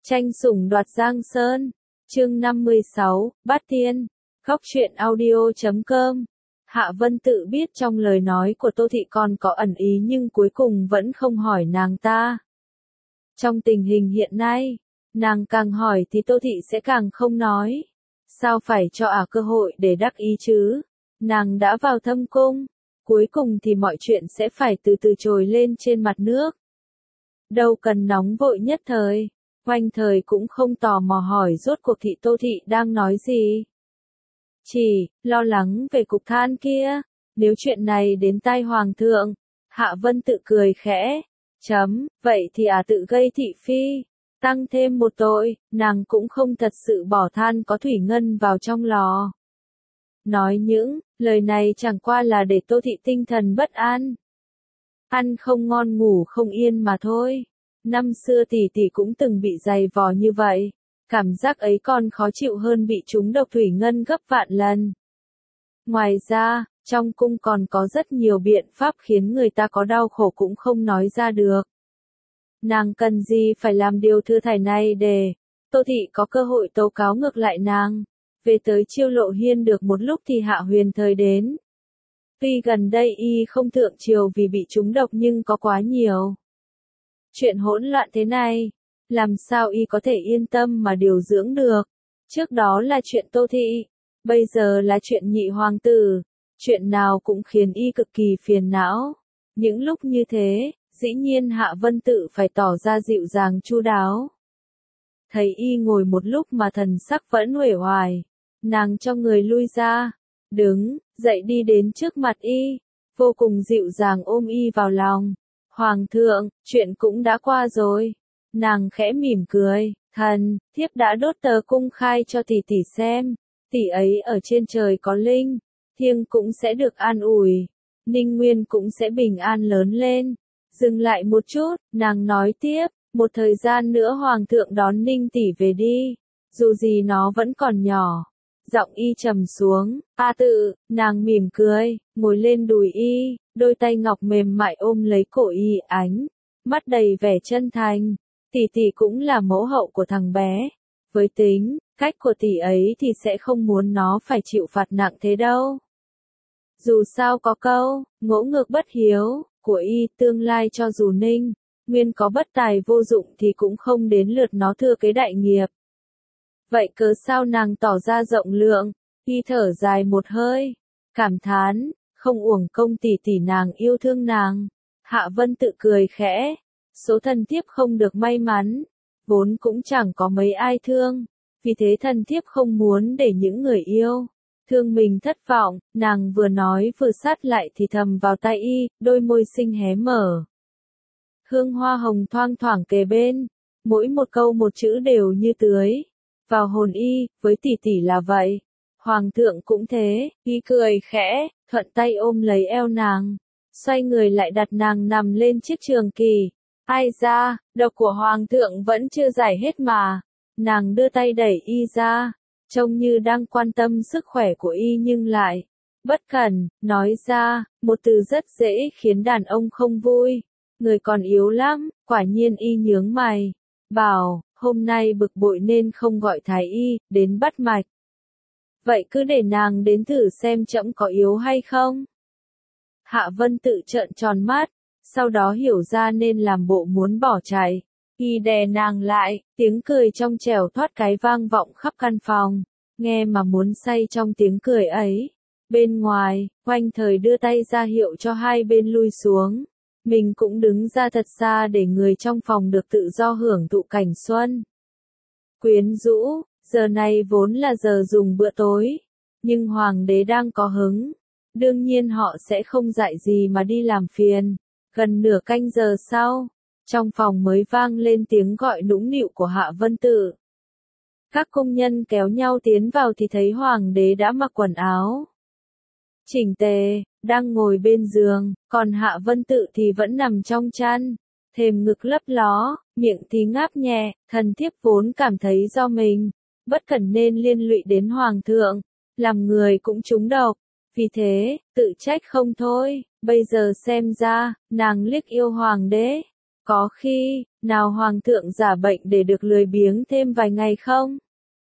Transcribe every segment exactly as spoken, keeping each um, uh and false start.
Tranh sủng đoạt Giang Sơn, chương năm mươi sáu, Bát Tiên, Góc truyện audio chấm com. Hạ Vân tự biết trong lời nói của Tô Thị còn có ẩn ý nhưng cuối cùng vẫn không hỏi nàng ta. Trong tình hình hiện nay, nàng càng hỏi thì Tô Thị sẽ càng không nói. Sao phải cho ả cơ hội để đắc ý chứ? Nàng đã vào thâm cung, cuối cùng thì mọi chuyện sẽ phải từ từ trồi lên trên mặt nước. Đâu cần nóng vội nhất thời. Quanh thời cũng không tò mò hỏi rốt cuộc thị Tô Thị đang nói gì. Chỉ, lo lắng về cục than kia, nếu chuyện này đến tai Hoàng thượng, Hạ Vân tự cười khẽ, chấm, vậy thì à tự gây thị phi, tăng thêm một tội, nàng cũng không thật sự bỏ than có thủy ngân vào trong lò. Nói những lời này chẳng qua là để Tô Thị tinh thần bất an. Ăn không ngon ngủ không yên mà thôi. Năm xưa tỷ tỷ cũng từng bị dày vò như vậy, cảm giác ấy còn khó chịu hơn bị trúng độc thủy ngân gấp vạn lần. Ngoài ra, trong cung còn có rất nhiều biện pháp khiến người ta có đau khổ cũng không nói ra được. Nàng cần gì phải làm điều thư thải này để Tô Thị có cơ hội tố cáo ngược lại nàng. Về tới Chiêu Lộ Hiên được một lúc thì Hạ Huyền Thời đến. Tuy gần đây y không thượng triều vì bị trúng độc nhưng có quá nhiều chuyện hỗn loạn thế này, làm sao y có thể yên tâm mà điều dưỡng được. Trước đó là chuyện Tô Thị, bây giờ là chuyện nhị hoàng tử, chuyện nào cũng khiến y cực kỳ phiền não. Những lúc như thế, dĩ nhiên Hạ Vân tự phải tỏ ra dịu dàng chu đáo. Thấy y ngồi một lúc mà thần sắc vẫn uể oải, nàng cho người lui ra, đứng, dậy đi đến trước mặt y, vô cùng dịu dàng ôm y vào lòng. Hoàng thượng, chuyện cũng đã qua rồi. Nàng khẽ mỉm cười, thần, thiếp đã đốt tờ cung khai cho tỷ tỷ xem. Tỷ ấy ở trên trời có linh, thiêng cũng sẽ được an ủi. Ninh Nguyên cũng sẽ bình an lớn lên. Dừng lại một chút, nàng nói tiếp, một thời gian nữa Hoàng thượng đón Ninh tỷ về đi. Dù gì nó vẫn còn nhỏ. Giọng y trầm xuống, a tự, nàng mỉm cười, ngồi lên đùi y, đôi tay ngọc mềm mại ôm lấy cổ y ánh, mắt đầy vẻ chân thành. Tỷ tỷ cũng là mẫu hậu của thằng bé. Với tính, cách của tỷ ấy thì sẽ không muốn nó phải chịu phạt nặng thế đâu. Dù sao có câu, ngỗ ngược bất hiếu, của y tương lai cho dù Ninh Nguyên có bất tài vô dụng thì cũng không đến lượt nó thừa kế đại nghiệp. Vậy cớ sao nàng tỏ ra rộng lượng, y thở dài một hơi, cảm thán, không uổng công tỷ tỷ nàng yêu thương nàng. Hạ Vân tự cười khẽ, số thần thiếp không được may mắn, vốn cũng chẳng có mấy ai thương, vì thế thần thiếp không muốn để những người yêu thương mình thất vọng. Nàng vừa nói vừa sát lại thì thầm vào tai y, đôi môi xinh hé mở. Hương hoa hồng thoang thoảng kề bên, mỗi một câu một chữ đều như tưới vào hồn y, với tỷ tỷ là vậy. Hoàng thượng cũng thế, y cười khẽ, thuận tay ôm lấy eo nàng, xoay người lại đặt nàng nằm lên chiếc trường kỳ. Ai ra, độc của Hoàng thượng vẫn chưa giải hết mà. Nàng đưa tay đẩy y ra, trông như đang quan tâm sức khỏe của y nhưng lại bất cẩn, nói ra, một từ rất dễ khiến đàn ông không vui. Người còn yếu lắm, quả nhiên y nhướng mày, bảo, hôm nay bực bội nên không gọi thái y, đến bắt mạch. Vậy cứ để nàng đến thử xem trẫm có yếu hay không. Hạ Vân tự trợn tròn mắt, sau đó hiểu ra nên làm bộ muốn bỏ chạy. Y đè nàng lại, tiếng cười trong trẻo thoát cái vang vọng khắp căn phòng, nghe mà muốn say trong tiếng cười ấy. Bên ngoài, Quanh Thời đưa tay ra hiệu cho hai bên lui xuống. Mình cũng đứng ra thật xa để người trong phòng được tự do hưởng thụ cảnh xuân. Quyến rũ, giờ này vốn là giờ dùng bữa tối, nhưng hoàng đế đang có hứng. Đương nhiên họ sẽ không dạy gì mà đi làm phiền. Gần nửa canh giờ sau, trong phòng mới vang lên tiếng gọi nũng nịu của Hạ Vân Tự. Các công nhân kéo nhau tiến vào thì thấy hoàng đế đã mặc quần áo chỉnh tề, đang ngồi bên giường, còn Hạ Vân Tự thì vẫn nằm trong chăn, thềm ngực lấp ló, miệng thì ngáp nhẹ. Thần thiếp vốn cảm thấy do mình bất cẩn nên liên lụy đến Hoàng thượng, làm người cũng trúng độc, vì thế, tự trách không thôi. Bây giờ xem ra, nàng liếc yêu Hoàng đế, Có khi, nào hoàng thượng giả bệnh để được lười biếng thêm vài ngày không?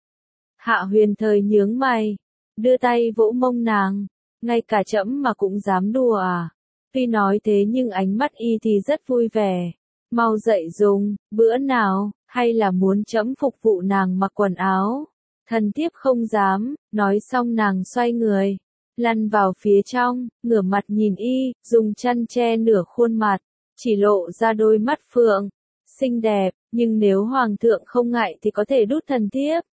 Hạ Huyền Thời nhướng mày, đưa tay vỗ mông nàng, ngay cả trẫm mà cũng dám đùa à? Tuy nói thế nhưng ánh mắt y thì rất vui vẻ. Mau dậy dùng, bữa nào, hay là muốn trẫm phục vụ nàng mặc quần áo? Thần thiếp không dám, nói xong nàng xoay người, lăn vào phía trong, ngửa mặt nhìn y, dùng chăn che nửa khuôn mặt, chỉ lộ ra đôi mắt phượng, xinh đẹp, nhưng nếu hoàng thượng không ngại thì có thể đút thần thiếp.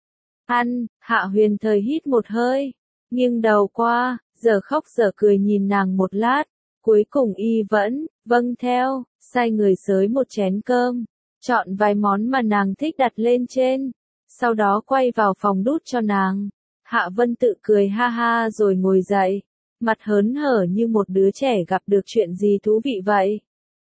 Ăn, Hạ Huyền Thời hít một hơi, nghiêng đầu qua, giờ khóc giờ cười nhìn nàng một lát, cuối cùng y vẫn, vâng theo, sai người xới một chén cơm, chọn vài món mà nàng thích đặt lên trên, sau đó quay vào phòng đút cho nàng. Hạ Vân Tự cười ha ha rồi ngồi dậy, mặt hớn hở như một đứa trẻ gặp được chuyện gì thú vị vậy.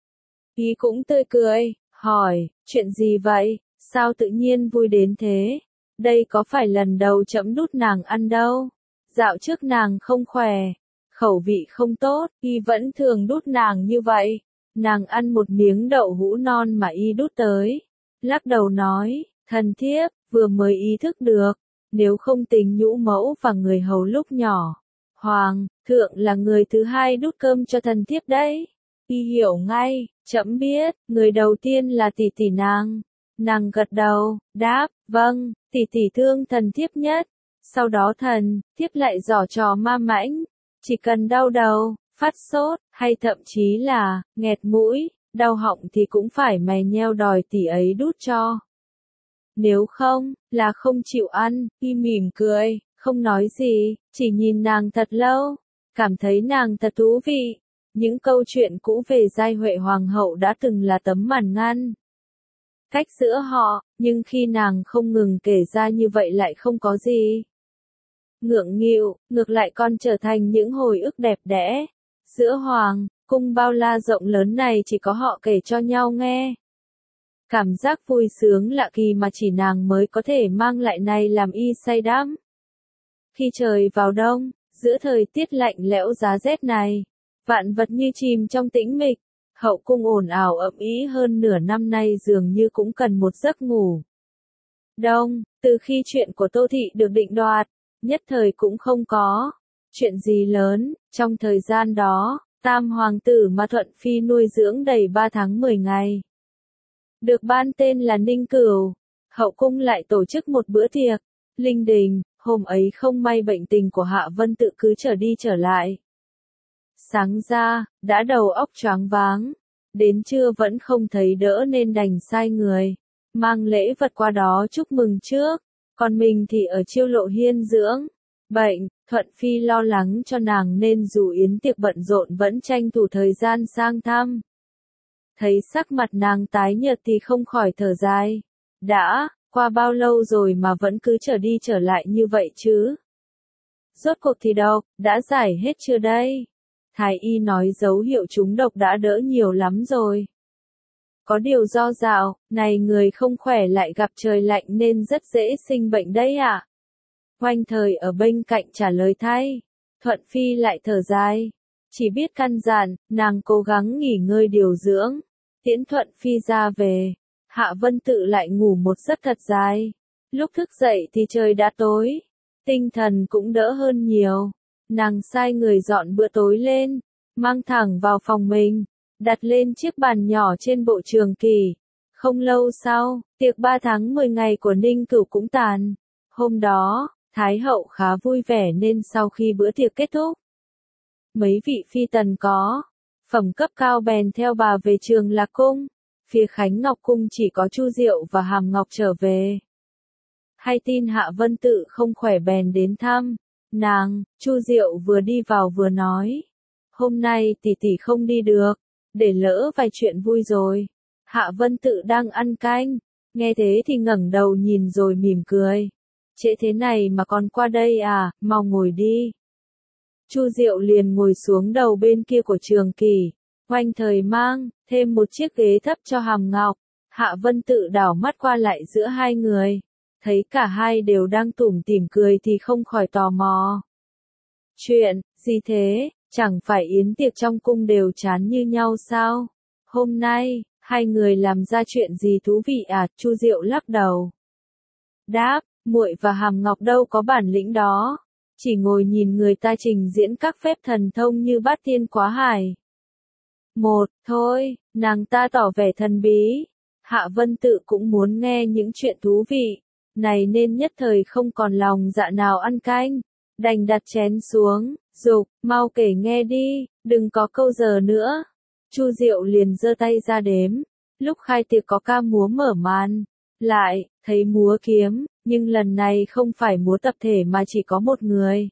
Y cũng tươi cười, hỏi, chuyện gì vậy, sao tự nhiên vui đến thế? Đây có phải lần đầu trẫm đút nàng ăn đâu. Dạo trước nàng không khỏe, khẩu vị không tốt, y vẫn thường đút nàng như vậy. Nàng ăn một miếng đậu hũ non mà y đút tới, lắc đầu nói, thần thiếp, vừa mới ý thức được, nếu không tính nhũ mẫu và người hầu lúc nhỏ, hoàng thượng là người thứ hai đút cơm cho thần thiếp đấy. Y hiểu ngay, trẫm biết, người đầu tiên là tỷ tỷ nàng. Nàng gật đầu, đáp, vâng, tỷ tỷ thương thần thiếp nhất. Sau đó thần thiếp lại giở trò ma mãnh, chỉ cần đau đầu, phát sốt, hay thậm chí là nghẹt mũi, đau họng thì cũng phải mày nheo đòi tỷ ấy đút cho. Nếu không, là không chịu ăn. Y mỉm cười, không nói gì, chỉ nhìn nàng thật lâu, cảm thấy nàng thật thú vị. Những câu chuyện cũ về giai Huệ Hoàng hậu đã từng là tấm màn ngăn cách giữa họ, nhưng khi nàng không ngừng kể ra như vậy lại không có gì ngượng nghịu, ngược lại còn trở thành những hồi ức đẹp đẽ. Giữa hoàng cung bao la rộng lớn này chỉ có họ kể cho nhau nghe. Cảm giác vui sướng lạ kỳ mà chỉ nàng mới có thể mang lại này làm y say đắm. Khi trời vào đông, giữa thời tiết lạnh lẽo giá rét này, vạn vật như chìm trong tĩnh mịch, hậu cung ồn ào ầm ĩ hơn nửa năm nay dường như cũng cần một giấc ngủ. Đông, từ khi chuyện của Tô Thị được định đoạt, nhất thời cũng không có chuyện gì lớn. Trong thời gian đó, tam hoàng tử mà Thuận Phi nuôi dưỡng đầy ba tháng mười ngày, được ban tên là Ninh Cửu. Hậu cung lại tổ chức một bữa tiệc linh đình. Hôm ấy không may bệnh tình của Hạ Vân Tự cứ trở đi trở lại. Sáng ra, đã đầu óc choáng váng, đến trưa vẫn không thấy đỡ nên đành sai người mang lễ vật qua đó chúc mừng trước, còn mình thì ở Chiêu Lộ Hiên dưỡng bệnh. Thuận Phi lo lắng cho nàng nên dù yến tiệc bận rộn vẫn tranh thủ thời gian sang thăm. Thấy sắc mặt nàng tái nhợt thì không khỏi thở dài. Đã qua bao lâu rồi mà vẫn cứ trở đi trở lại như vậy chứ? Rốt cuộc thì độc đã giải hết chưa đây? Thái y nói dấu hiệu trúng độc đã đỡ nhiều lắm rồi. Có điều do dạo này người không khỏe lại gặp trời lạnh nên rất dễ sinh bệnh đấy ạ. À? Oanh Thời ở bên cạnh trả lời thay. Thuận Phi lại thở dài, chỉ biết căn dặn nàng cố gắng nghỉ ngơi điều dưỡng. Tiễn Thuận Phi ra về, Hạ Vân Tự lại ngủ một giấc thật dài. Lúc thức dậy thì trời đã tối, tinh thần cũng đỡ hơn nhiều. Nàng sai người dọn bữa tối lên, mang thẳng vào phòng mình, đặt lên chiếc bàn nhỏ trên bộ trường kỷ. Không lâu sau, tiệc ba tháng mười ngày của Ninh Cửu cũng tàn. Hôm đó, Thái hậu khá vui vẻ nên sau khi bữa tiệc kết thúc, mấy vị phi tần có phẩm cấp cao bèn theo bà về Trường Lạc cung. Phía Khánh Ngọc cung chỉ có Chu Diệu và Hàm Ngọc trở về. Hay tin Hạ Vân Tự không khỏe bèn đến thăm nàng. Chu Diệu vừa đi vào vừa nói, hôm nay tỷ tỷ không đi được, để lỡ vài chuyện vui rồi. Hạ Vân Tự đang ăn canh, nghe thế thì ngẩng đầu nhìn rồi mỉm cười. Trễ thế này mà còn qua đây à, mau ngồi đi. Chu Diệu liền ngồi xuống đầu bên kia của trường kỷ. Oanh Thời mang thêm một chiếc ghế thấp cho Hàm Ngọc. Hạ Vân Tự đảo mắt qua lại giữa hai người, thấy cả hai đều đang tủm tỉm cười thì không khỏi tò mò. Chuyện gì thế, chẳng phải yến tiệc trong cung đều chán như nhau sao? Hôm nay, Hai người làm ra chuyện gì thú vị à? Chu Diệu lắc đầu. Đáp, muội và Hàm Ngọc đâu có bản lĩnh đó. Chỉ ngồi nhìn người ta trình diễn các phép thần thông như bát tiên quá hải. Một, thôi, nàng ta tỏ vẻ thần bí. Hạ Vân Tự cũng muốn nghe những chuyện thú vị này nên nhất thời không còn lòng dạ nào ăn canh. Đành đặt chén xuống, dục, mau kể nghe đi, đừng có câu giờ nữa. Chu Diệu liền giơ tay ra đếm. Lúc khai tiệc có ca múa mở màn. Lại, thấy múa kiếm, nhưng lần này không phải múa tập thể mà chỉ có một người.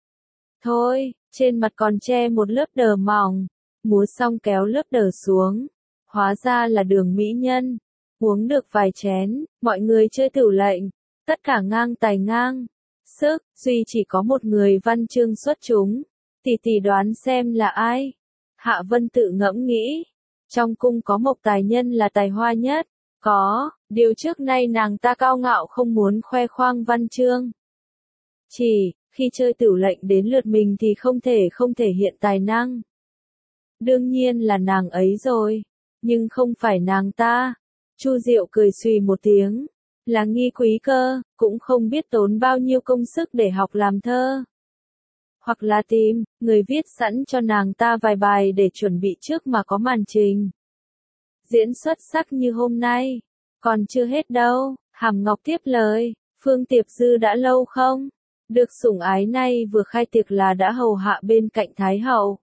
Thôi, trên mặt còn che một lớp đờ mỏng. Múa xong kéo lớp đờ xuống. Hóa ra là Đường mỹ nhân. Uống được vài chén, mọi người chơi tửu lệnh. Tất cả ngang tài ngang sức, duy chỉ có một người văn chương xuất chúng. Tỷ tỷ đoán xem là ai? Hạ Vân Tự ngẫm nghĩ. Trong cung có một tài nhân là tài hoa nhất. Có, điều trước nay nàng ta cao ngạo không muốn khoe khoang văn chương. Chỉ, khi chơi tửu lệnh đến lượt mình thì không thể không thể hiện tài năng. Đương nhiên là nàng ấy rồi. Nhưng không phải nàng ta. Chu Diệu cười xùy một tiếng. Là Nghi Quý cơ, cũng không biết tốn bao nhiêu công sức để học làm thơ. Hoặc là tìm, người viết sẵn cho nàng ta vài bài để chuẩn bị trước mà có màn trình. Diễn xuất sắc như hôm nay. Còn chưa hết đâu, Hàm Ngọc tiếp lời, Phương Tiệp Dư đã lâu không? Được sủng ái nay vừa khai tiệc là đã hầu hạ bên cạnh Thái Hậu.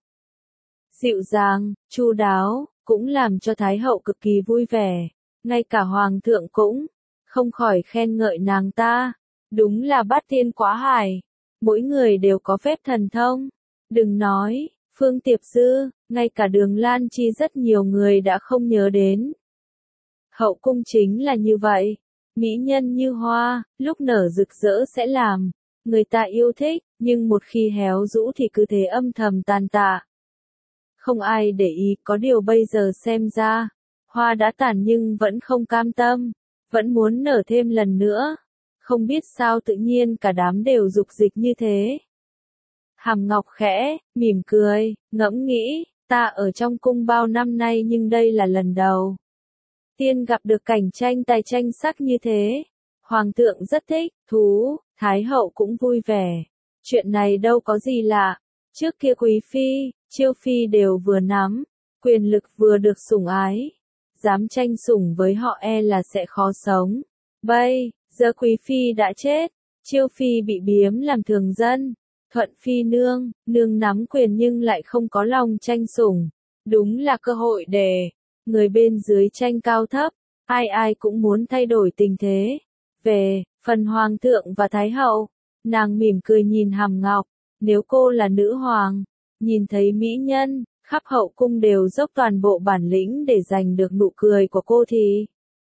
Dịu dàng, chu đáo, cũng làm cho Thái Hậu cực kỳ vui vẻ. Ngay cả Hoàng thượng cũng không khỏi khen ngợi nàng ta. Đúng là bát tiên quá hải. Mỗi người đều có phép thần thông. Đừng nói, Phương Tiệp Dư, ngay cả Đường Lan Chi rất nhiều người đã không nhớ đến. Hậu cung chính là như vậy. Mỹ nhân như hoa, lúc nở rực rỡ sẽ làm người ta yêu thích, nhưng một khi héo rũ thì cứ thế âm thầm tàn tạ. Không ai để ý, có điều bây giờ xem ra, hoa đã tàn nhưng vẫn không cam tâm, vẫn muốn nở thêm lần nữa. Không biết sao tự nhiên cả đám đều dục dịch như thế. Hàm Ngọc khẽ, mỉm cười, ngẫm nghĩ, ta ở trong cung bao năm nay nhưng đây là lần đầu tiên gặp được cảnh tranh tài tranh sắc như thế. Hoàng thượng rất thích, thú, Thái Hậu cũng vui vẻ. Chuyện này đâu có gì lạ. Trước kia Quý Phi, Chiêu Phi đều vừa nắm quyền lực vừa được sủng ái. Dám tranh sủng với họ e là sẽ khó sống. Bây giờ Quý Phi đã chết, Chiêu Phi bị biếm làm thường dân. Thuận Phi nương, nương nắm quyền nhưng lại không có lòng tranh sủng. Đúng là cơ hội để người bên dưới tranh cao thấp. Ai ai cũng muốn thay đổi tình thế. Về phần Hoàng thượng và Thái Hậu, nàng mỉm cười nhìn Hàm Ngọc. Nếu cô là nữ hoàng, nhìn thấy mỹ nhân, khắp hậu cung đều dốc toàn bộ bản lĩnh để giành được nụ cười của cô thì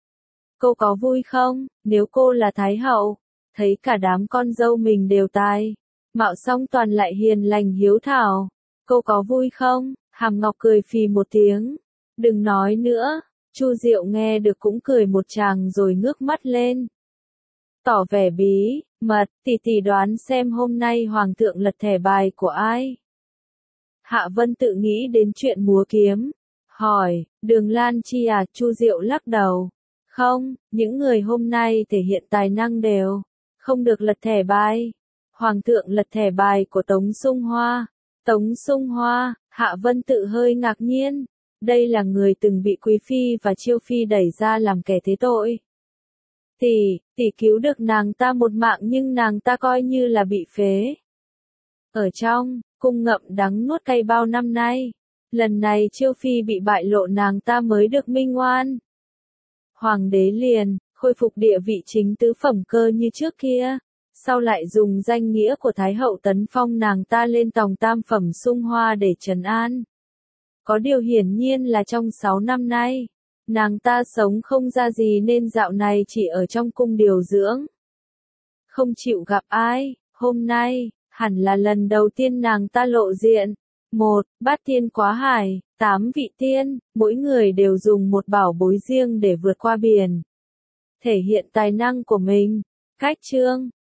cô có vui không? Nếu cô là Thái Hậu, thấy cả đám con dâu mình đều tài mạo song toàn lại hiền lành hiếu thảo, cô có vui không? Hàm Ngọc cười phì một tiếng. Đừng nói nữa. Chu Diệu nghe được cũng cười một tràng rồi ngước mắt lên. Tỏ vẻ bí mật, tỷ tỷ đoán xem hôm nay Hoàng thượng lật thẻ bài của ai? Hạ Vân Tự nghĩ đến chuyện múa kiếm. Hỏi, Đường Lan Chi à? Chu Diệu lắc đầu. Không, những người hôm nay thể hiện tài năng đều không được lật thẻ bài. Hoàng thượng lật thẻ bài của Tống Sung Hoa. Tống Sung Hoa, Hạ Vân Tự hơi ngạc nhiên. Đây là người từng bị Quý Phi và Chiêu Phi đẩy ra làm kẻ thế tội. Tỷ, tỷ cứu được nàng ta một mạng nhưng nàng ta coi như là bị phế. Ở trong cung ngậm đắng nuốt cay bao năm nay, lần này Chiêu Phi bị bại lộ nàng ta mới được minh oan. Hoàng đế liền khôi phục địa vị chính tứ phẩm cơ như trước kia, sau lại dùng danh nghĩa của Thái Hậu tấn phong nàng ta lên tòng tam phẩm Sung Hoa để trấn an. Có điều hiển nhiên là trong sáu năm nay, nàng ta sống không ra gì nên dạo này chỉ ở trong cung điều dưỡng. Không chịu gặp ai, hôm nay, hẳn là lần đầu tiên nàng ta lộ diện. Một, bát tiên quá hải, tám vị tiên, mỗi người đều dùng một bảo bối riêng để vượt qua biển. Thể hiện tài năng của mình. Cách chương